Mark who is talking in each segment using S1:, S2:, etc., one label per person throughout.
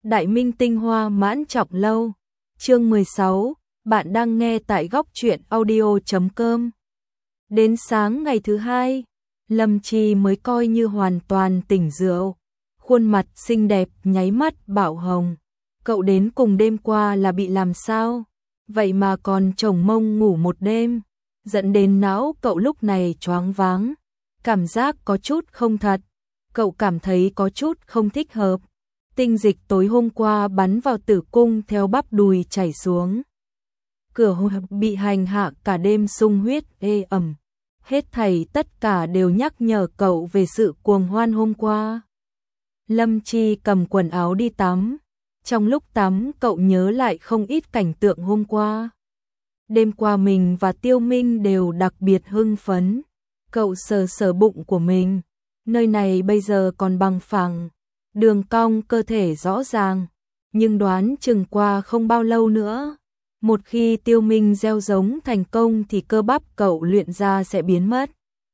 S1: Đại Minh tinh hoa mãn trọng lâu. Chương 16, bạn đang nghe tại góc truyện audio.com. Đến sáng ngày thứ hai, Lâm Chi mới coi như hoàn toàn tỉnh rượu. Khuôn mặt xinh đẹp nháy mắt bạo hồng. Cậu đến cùng đêm qua là bị làm sao? Vậy mà còn chồng mông ngủ một đêm, dẫn đến não cậu lúc này choáng váng. Cảm giác có chút không thật. Cậu cảm thấy có chút không thích hợp. Tinh dịch tối hôm qua bắn vào tử cung theo bắp đùi chảy xuống. Cửa bị hành hạ cả đêm sung huyết ê ẩm. Hết thảy tất cả đều nhắc nhở cậu về sự cuồng hoan hôm qua. Lâm Chi cầm quần áo đi tắm. Trong lúc tắm cậu nhớ lại không ít cảnh tượng hôm qua. Đêm qua mình và Tiêu Minh đều đặc biệt hưng phấn. Cậu sờ sờ bụng của mình. Nơi này bây giờ còn bằng phẳng. Đường cong cơ thể rõ ràng. Nhưng đoán chừng qua không bao lâu nữa. Một khi Tiêu Minh gieo giống thành công thì cơ bắp cậu luyện ra sẽ biến mất.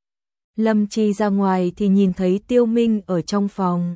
S1: Lâm Chi ra ngoài thì nhìn thấy Tiêu Minh ở trong phòng.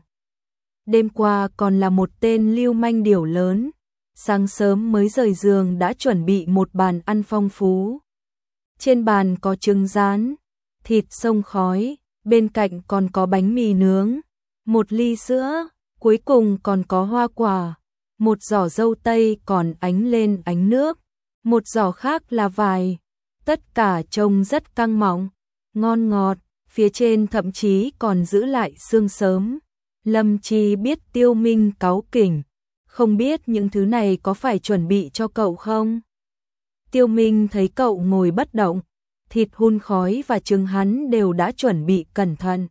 S1: Đêm qua còn là một tên lưu manh điểu lớn. Sáng sớm mới rời giường đã chuẩn bị một bàn ăn phong phú. Trên bàn có trứng rán, thịt xông khói, bên cạnh còn có bánh mì nướng, một ly sữa, cuối cùng còn có hoa quả, một giỏ dâu tây còn ánh lên ánh nước, một giỏ khác là vải. Tất cả trông rất căng mọng, ngon ngọt, phía trên thậm chí còn giữ lại xương sớm. Lâm Chi biết Tiêu Minh cáu kỉnh, không biết những thứ này có phải chuẩn bị cho cậu không? Tiêu Minh thấy cậu ngồi bất động, thịt hun khói và trứng hắn đều đã chuẩn bị cẩn thận.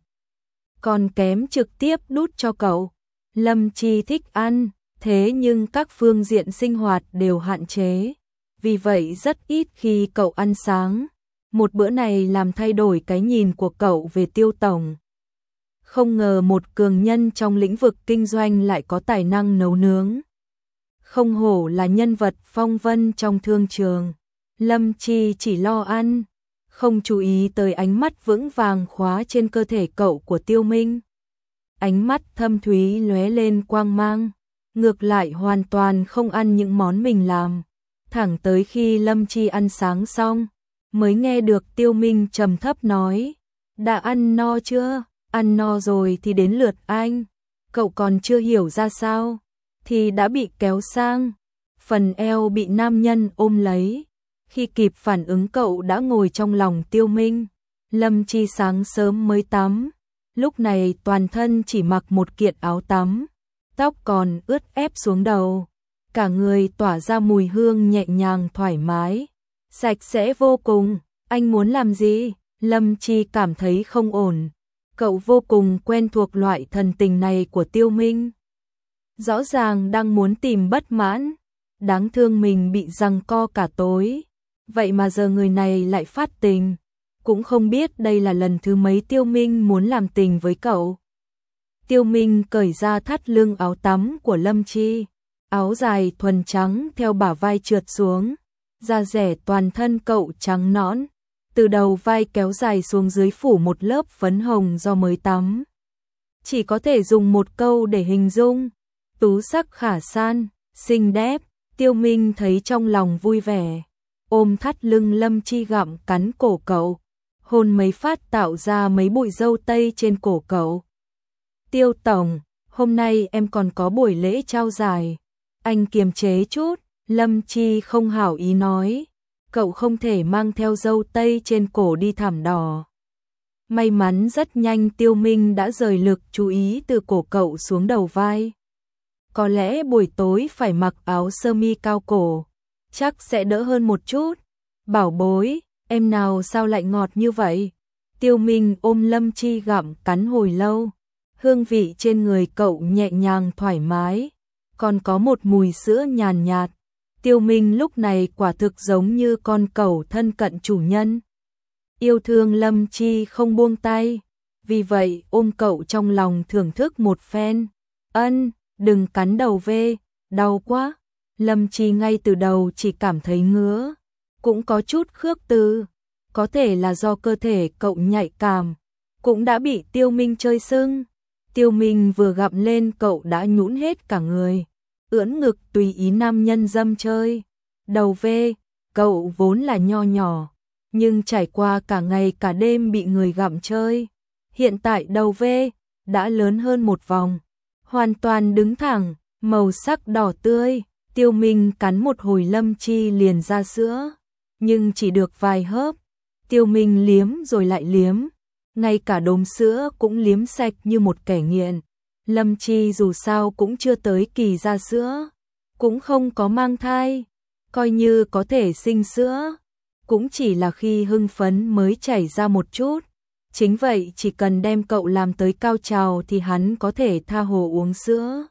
S1: Còn kém trực tiếp đút cho cậu. Lâm Chi thích ăn, thế nhưng các phương diện sinh hoạt đều hạn chế. Vì vậy rất ít khi cậu ăn sáng. Một bữa này làm thay đổi cái nhìn của cậu về Tiêu tổng. Không ngờ một cường nhân trong lĩnh vực kinh doanh lại có tài năng nấu nướng. Không hổ là nhân vật phong vân trong thương trường. Lâm Chi chỉ lo ăn, không chú ý tới ánh mắt vững vàng khóa trên cơ thể cậu của Tiêu Minh. Ánh mắt thâm thúy lóe lên quang mang, ngược lại hoàn toàn không ăn những món mình làm. Thẳng tới khi Lâm Chi ăn sáng xong, mới nghe được Tiêu Minh trầm thấp nói, đã ăn no chưa? Ăn no rồi thì đến lượt anh. Cậu còn chưa hiểu ra sao, thì đã bị kéo sang. Phần eo bị nam nhân ôm lấy. Khi kịp phản ứng cậu đã ngồi trong lòng Tiêu Minh. Lâm Chi sáng sớm mới tắm. Lúc này toàn thân chỉ mặc một kiện áo tắm. Tóc còn ướt ép xuống đầu. Cả người tỏa ra mùi hương nhẹ nhàng thoải mái. Sạch sẽ vô cùng. Anh muốn làm gì? Lâm Chi cảm thấy không ổn. Cậu vô cùng quen thuộc loại thần tình này của Tiêu Minh. Rõ ràng đang muốn tìm bất mãn. Đáng thương mình bị giằng co cả tối. Vậy mà giờ người này lại phát tình. Cũng không biết đây là lần thứ mấy Tiêu Minh muốn làm tình với cậu. Tiêu Minh cởi ra thắt lưng áo tắm của Lâm Chi. Áo dài thuần trắng theo bả vai trượt xuống. Da rẻ toàn thân cậu trắng nõn. Từ đầu vai kéo dài xuống dưới phủ một lớp phấn hồng do mới tắm. Chỉ có thể dùng một câu để hình dung. Tú sắc khả san, xinh đẹp. Tiêu Minh thấy trong lòng vui vẻ. Ôm thắt lưng Lâm Chi gặm cắn cổ cậu. Hôn mấy phát tạo ra mấy bụi dâu tây trên cổ cậu. Tiêu tổng, hôm nay em còn có buổi lễ trao giải. Anh kiềm chế chút. Lâm Chi không hảo ý nói. Cậu không thể mang theo dâu tây trên cổ đi thảm đỏ. May mắn rất nhanh Tiêu Minh đã rời lực chú ý từ cổ cậu xuống đầu vai. Có lẽ buổi tối phải mặc áo sơ mi cao cổ, chắc sẽ đỡ hơn một chút. Bảo bối, em nào sao lại ngọt như vậy? Tiêu Minh ôm Lâm Chi gặm cắn hồi lâu. Hương vị trên người cậu nhẹ nhàng thoải mái, còn có một mùi sữa nhàn nhạt. Tiêu Minh lúc này quả thực giống như con cẩu thân cận chủ nhân. Yêu thương Lâm Chi không buông tay, vì vậy ôm cậu trong lòng thưởng thức một phen. Ân, đừng cắn đầu về, đau quá. Lâm Chi ngay từ đầu chỉ cảm thấy ngứa, cũng có chút khước từ. Có thể là do cơ thể cậu nhạy cảm, cũng đã bị Tiêu Minh chơi sưng. Tiêu Minh vừa gặm lên cậu đã nhũn hết cả người. ưỡn ngực tùy ý nam nhân dâm chơi. Đầu V, cậu vốn là nho nhỏ, nhưng trải qua cả ngày cả đêm bị người gặm chơi. Hiện tại đầu V đã lớn hơn một vòng, hoàn toàn đứng thẳng, màu sắc đỏ tươi. Tiêu Minh cắn một hồi Lâm Chi liền ra sữa, nhưng chỉ được vài hớp. Tiêu Minh liếm rồi lại liếm, ngay cả đốm sữa cũng liếm sạch như một kẻ nghiện. Lâm Chi dù sao cũng chưa tới kỳ ra sữa, cũng không có mang thai, coi như có thể sinh sữa, cũng chỉ là khi hưng phấn mới chảy ra một chút. Chính vậy chỉ cần đem cậu làm tới cao trào thì hắn có thể tha hồ uống sữa.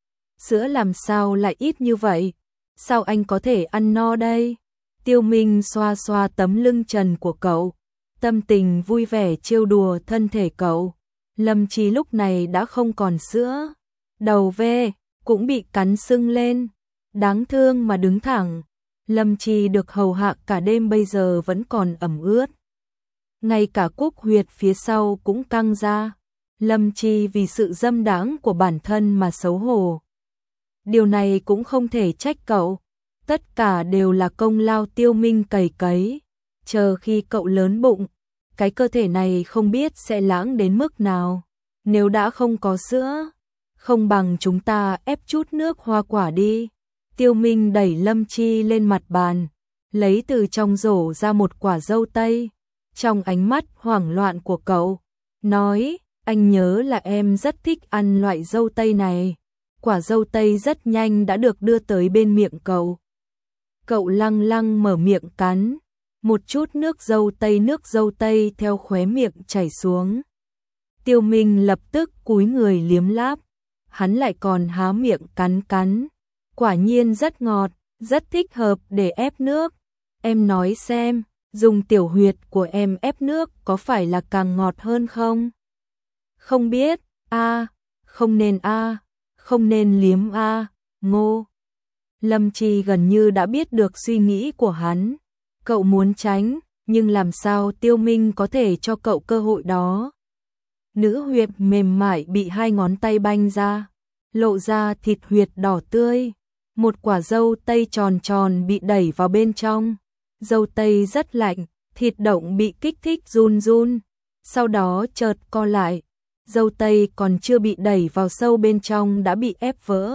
S1: Sữa làm sao lại ít như vậy? Sao anh có thể ăn no đây? Tiêu Minh xoa xoa tấm lưng trần của cậu, tâm tình vui vẻ trêu đùa thân thể cậu. Lâm Chi lúc này đã không còn sữa, đầu V cũng bị cắn sưng lên, đáng thương mà đứng thẳng. Lâm Chi được hầu hạ cả đêm bây giờ vẫn còn ẩm ướt. Ngay cả cúc huyệt phía sau cũng căng ra. Lâm Chi vì sự dâm đãng của bản thân mà xấu hổ. Điều này cũng không thể trách cậu. Tất cả đều là công lao Tiêu Minh cày cấy. Chờ khi cậu lớn bụng, cái cơ thể này không biết sẽ lãng đến mức nào. Nếu đã không có sữa, không bằng chúng ta ép chút nước hoa quả đi. Tiêu Minh đẩy Lâm Chi lên mặt bàn, lấy từ trong rổ ra một quả dâu tây. Trong ánh mắt hoảng loạn của cậu, nói, anh nhớ là em rất thích ăn loại dâu tây này. Quả dâu tây rất nhanh đã được đưa tới bên miệng cậu. Cậu lăng lăng mở miệng cắn, một chút nước dâu tây theo khóe miệng chảy xuống. Tiêu Minh lập tức cúi người liếm láp, hắn lại còn há miệng cắn cắn. Quả nhiên rất ngọt, rất thích hợp để ép nước. Em nói xem, dùng tiểu huyệt của em ép nước có phải là càng ngọt hơn không? Không biết, không nên không nên liếm ngô. Lâm Chi gần như đã biết được suy nghĩ của hắn. Cậu muốn tránh, nhưng làm sao Tiêu Minh có thể cho cậu cơ hội đó? Nữ huyệt mềm mại bị hai ngón tay banh ra, lộ ra thịt huyệt đỏ tươi. Một quả dâu tây tròn tròn bị đẩy vào bên trong. Dâu tây rất lạnh, thịt động bị kích thích run run, sau đó chợt co lại. Dâu tây còn chưa bị đẩy vào sâu bên trong đã bị ép vỡ.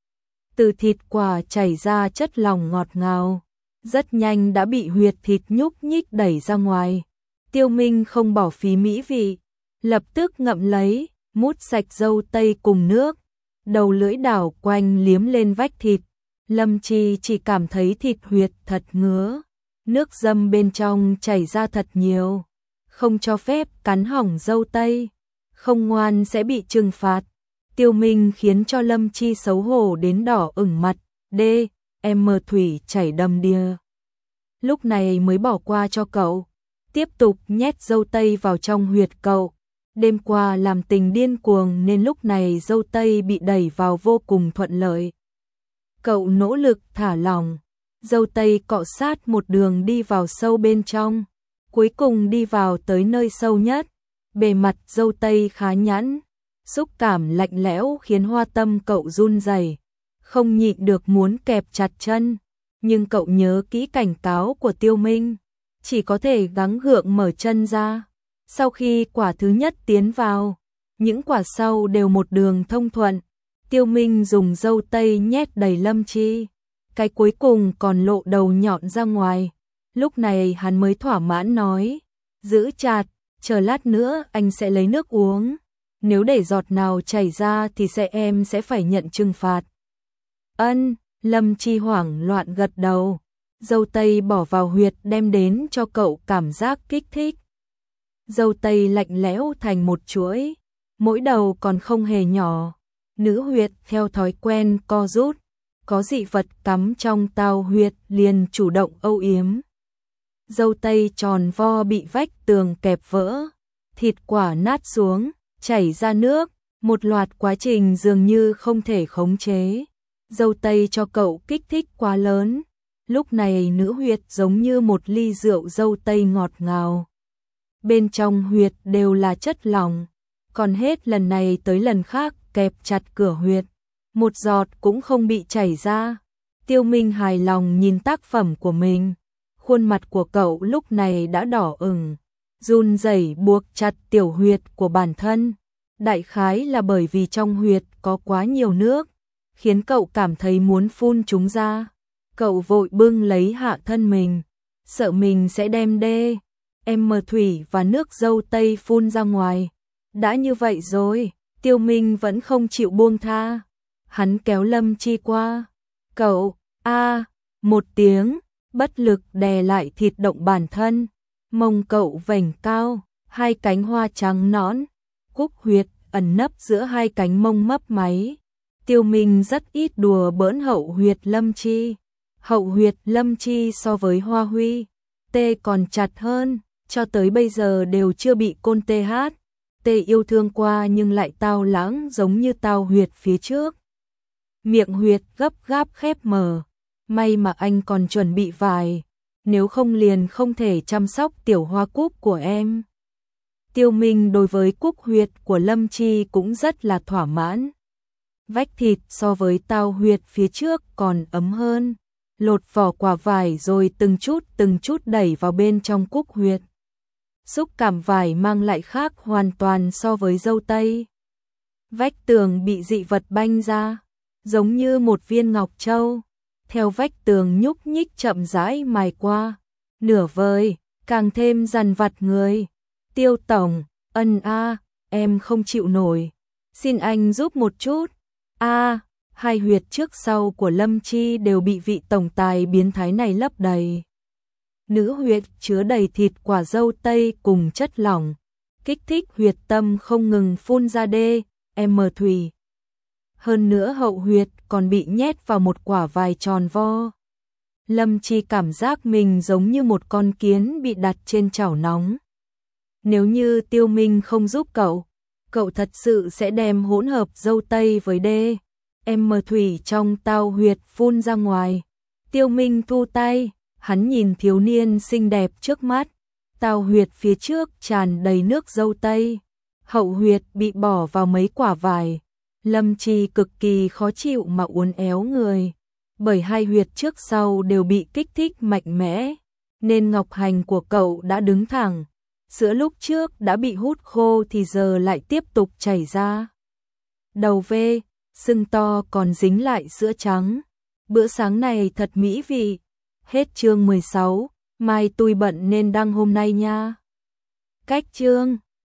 S1: Từ thịt quả chảy ra chất lỏng ngọt ngào, rất nhanh đã bị huyệt thịt nhúc nhích đẩy ra ngoài. Tiêu Minh không bỏ phí mỹ vị, lập tức ngậm lấy, mút sạch dâu tây cùng nước, đầu lưỡi đảo quanh liếm lên vách thịt. Lâm Chi chỉ cảm thấy thịt huyệt thật ngứa, nước dâm bên trong chảy ra thật nhiều, không cho phép cắn hỏng dâu tây, không ngoan sẽ bị trừng phạt. Tiêu Minh khiến cho Lâm Chi xấu hổ đến đỏ ửng mặt, thủy chảy đầm đìa. Lúc này mới bỏ qua cho cậu, tiếp tục nhét dâu tây vào trong huyệt cậu. Đêm qua làm tình điên cuồng nên lúc này dâu tây bị đẩy vào vô cùng thuận lợi. Cậu nỗ lực thả lỏng, dâu tây cọ sát một đường đi vào sâu bên trong, cuối cùng đi vào tới nơi sâu nhất. Bề mặt dâu tây khá nhẵn, xúc cảm lạnh lẽo khiến hoa tâm cậu run rẩy, không nhịn được muốn kẹp chặt chân, nhưng cậu nhớ kỹ cảnh cáo của Tiêu Minh, chỉ có thể gắng gượng mở chân ra. Sau khi quả thứ nhất tiến vào, những quả sau đều một đường thông thuận. Tiêu Minh dùng dâu tây nhét đầy Lâm Chi, cái cuối cùng còn lộ đầu nhọn ra ngoài. Lúc này hắn mới thỏa mãn nói, giữ chặt, chờ lát nữa anh sẽ lấy nước uống. Nếu để giọt nào chảy ra thì em sẽ phải nhận trừng phạt. Ân, Lâm Chi hoảng loạn gật đầu. Dâu tây bỏ vào huyệt đem đến cho cậu cảm giác kích thích. Dâu tây lạnh lẽo thành một chuỗi, mỗi đầu còn không hề nhỏ. Nữ huyệt theo thói quen co rút, có dị vật cắm trong tao huyệt liền chủ động âu yếm. Dâu tây tròn vo bị vách tường kẹp vỡ, thịt quả nát xuống, chảy ra nước, một loạt quá trình dường như không thể khống chế. Dâu tây cho cậu kích thích quá lớn, lúc này nữ huyệt giống như một ly rượu dâu tây ngọt ngào. Bên trong huyệt đều là chất lỏng, còn hết lần này tới lần khác kẹp chặt cửa huyệt. một giọt cũng không bị chảy ra. Tiêu Minh hài lòng nhìn tác phẩm của mình, khuôn mặt của cậu lúc này đã đỏ ửng, run rẩy buộc chặt tiểu huyệt của bản thân. Đại khái là bởi vì trong huyệt có quá nhiều nước, khiến cậu cảm thấy muốn phun chúng ra. Cậu vội bưng lấy hạ thân mình, sợ mình sẽ đem thủy và nước dâu tây phun ra ngoài. Đã như vậy rồi, Tiêu Minh vẫn không chịu buông tha. Hắn kéo Lâm Chi qua. Cậu, một tiếng, bất lực đè lại thịt động bản thân. Mông cậu vểnh cao, hai cánh hoa trắng nõn, cúc huyệt ẩn nấp giữa hai cánh mông mấp máy. Tiêu Minh rất ít đùa bỡn hậu huyệt Lâm Chi. Hậu huyệt Lâm Chi so với Hoa Huy Tê còn chặt hơn, cho tới bây giờ đều chưa bị Côn Tê yêu thương qua, nhưng lại tao lãng giống như tao huyệt phía trước. Miệng huyệt gấp gáp khép mở, may mà anh còn chuẩn bị vải, nếu không liền không thể chăm sóc tiểu hoa cúc của em. Tiêu Minh đối với cúc huyệt của Lâm Chi cũng rất là thỏa mãn. Vách thịt so với tao huyệt phía trước còn ấm hơn. Lột vỏ quả vải rồi từng chút đẩy vào bên trong cúc huyệt. Xúc cảm vải mang lại khác hoàn toàn so với dâu tây. Vách tường bị dị vật banh ra, giống như một viên ngọc châu. Theo vách tường nhúc nhích chậm rãi mài qua, nửa vời, càng thêm dằn vặt người. Tiêu tổng, em không chịu nổi, xin anh giúp một chút. Hai huyệt trước sau của Lâm Chi đều bị vị tổng tài biến thái này lấp đầy. Nữ huyệt chứa đầy thịt quả dâu tây cùng chất lỏng, kích thích huyệt tâm không ngừng phun ra thủy. Hơn nữa hậu huyệt còn bị nhét vào một quả vải tròn vo. Lâm Chi cảm giác mình giống như một con kiến bị đặt trên chảo nóng. Nếu như Tiêu Minh không giúp cậu thật sự sẽ đem hỗn hợp dâu tây với thủy trong tao huyệt phun ra ngoài. Tiêu Minh thu tay, hắn nhìn thiếu niên xinh đẹp trước mắt. Tao huyệt phía trước tràn đầy nước dâu tây, hậu huyệt bị bỏ vào mấy quả vải. Lâm Chi cực kỳ khó chịu mà uốn éo người, bởi hai huyệt trước sau đều bị kích thích mạnh mẽ, nên ngọc hành của cậu đã đứng thẳng. Sữa lúc trước đã bị hút khô thì giờ lại tiếp tục chảy ra. Đầu sưng to còn dính lại sữa trắng. Bữa sáng này thật mỹ vị. Hết chương 16, mai tôi bận nên đăng hôm nay nha. Cách chương